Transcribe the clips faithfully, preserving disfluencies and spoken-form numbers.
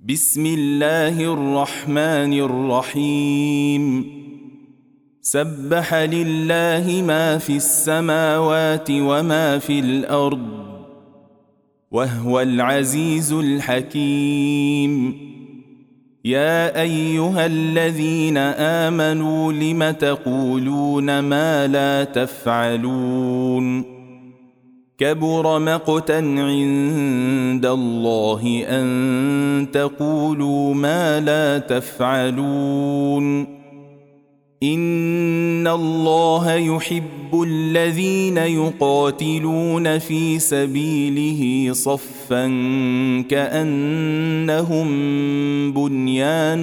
بسم الله الرحمن الرحيم سبح لله ما في السماوات وما في الأرض وهو العزيز الحكيم يا أيها الذين آمنوا لم تقولون ما لا تفعلون كبر مقتا عند الله أن تقولوا ما لا تفعلون إن الله يحب الذين يقاتلون في سبيله صفا كأنهم بنيان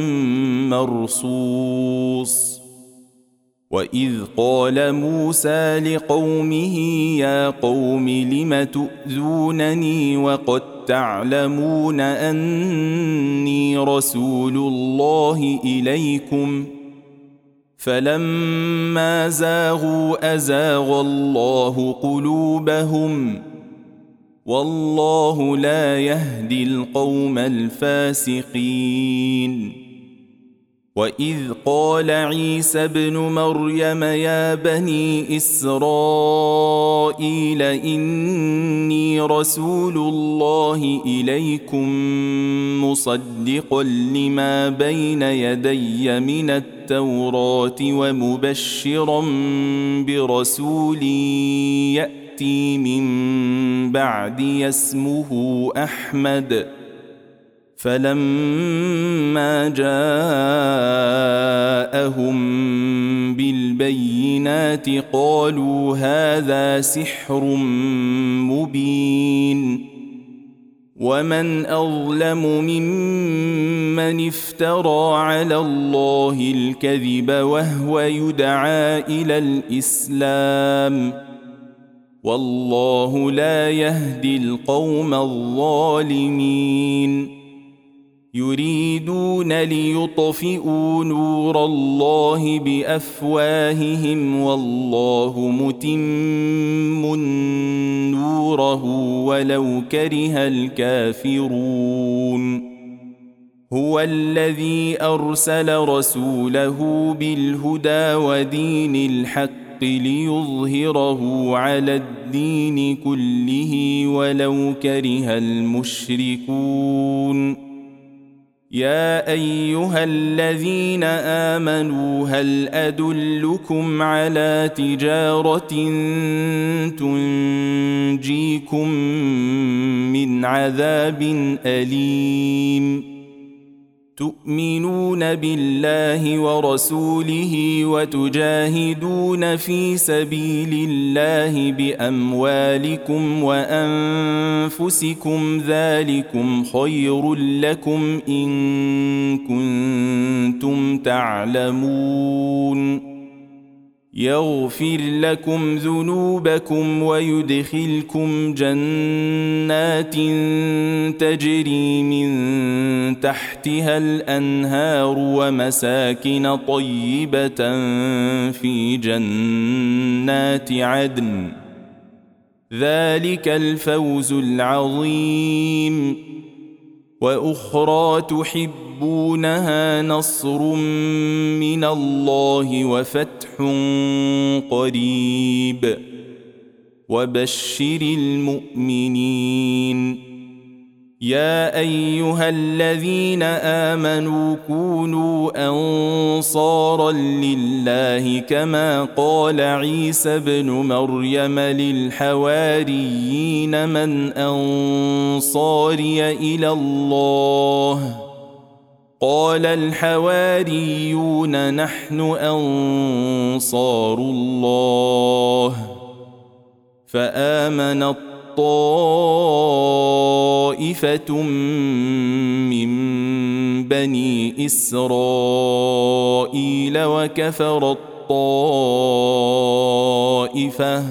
مرصوص وإذ قال موسى لقومه يا قوم لم تؤذونني وقد تعلمون أني رسول الله إليكم فلما زاغوا أزاغ الله قلوبهم والله لا يهدي القوم الفاسقين وإذ قال عيسى ابن مريم يا بني إسرائيل إني رسول الله إليكم مصدقا لما بين يدي من التوراة ومبشرا برسول يأتي من بعدي اسمه أحمد فلما جاءهم بالبينات قالوا هذا سحر مبين ومن أظلم ممن افترى على الله الكذب وهو يدعى إلى الإسلام والله لا يهدي القوم الظالمين يريدون ليطفئوا نور الله بأفواههم والله متم نوره ولو كره الكافرون هو الذي أرسل رسوله بالهدى ودين الحق ليظهره على الدين كله ولو كره المشركون يا أيها الذين آمنوا هل أدلكم على تجارة تنجيكم من عذاب أليم تؤمنون بالله ورسوله وتجاهدون في سبيل الله بأموالكم وأنفسكم ذلكم خير لكم إن كنتم تعلمون يغفر لكم ذنوبكم ويدخلكم جنات تجري من تحتها الأنهار ومساكن طيبة في جنات عدن ذلك الفوز العظيم وأخرى تحبونها نصر من الله وفتح قريب وبشر المؤمنين يا أيها الذين آمنوا كونوا أنصارا لله كما قال عيسى ابن مريم للحواريين من أنصاري إلى الله قال الحواريون نحن أنصار الله فآمن طائفة من بني إسرائيل وكفر الطائفة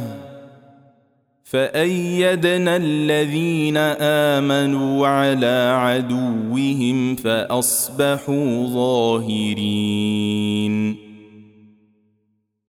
فأيدنا الذين آمنوا على عدوهم فأصبحوا ظاهرين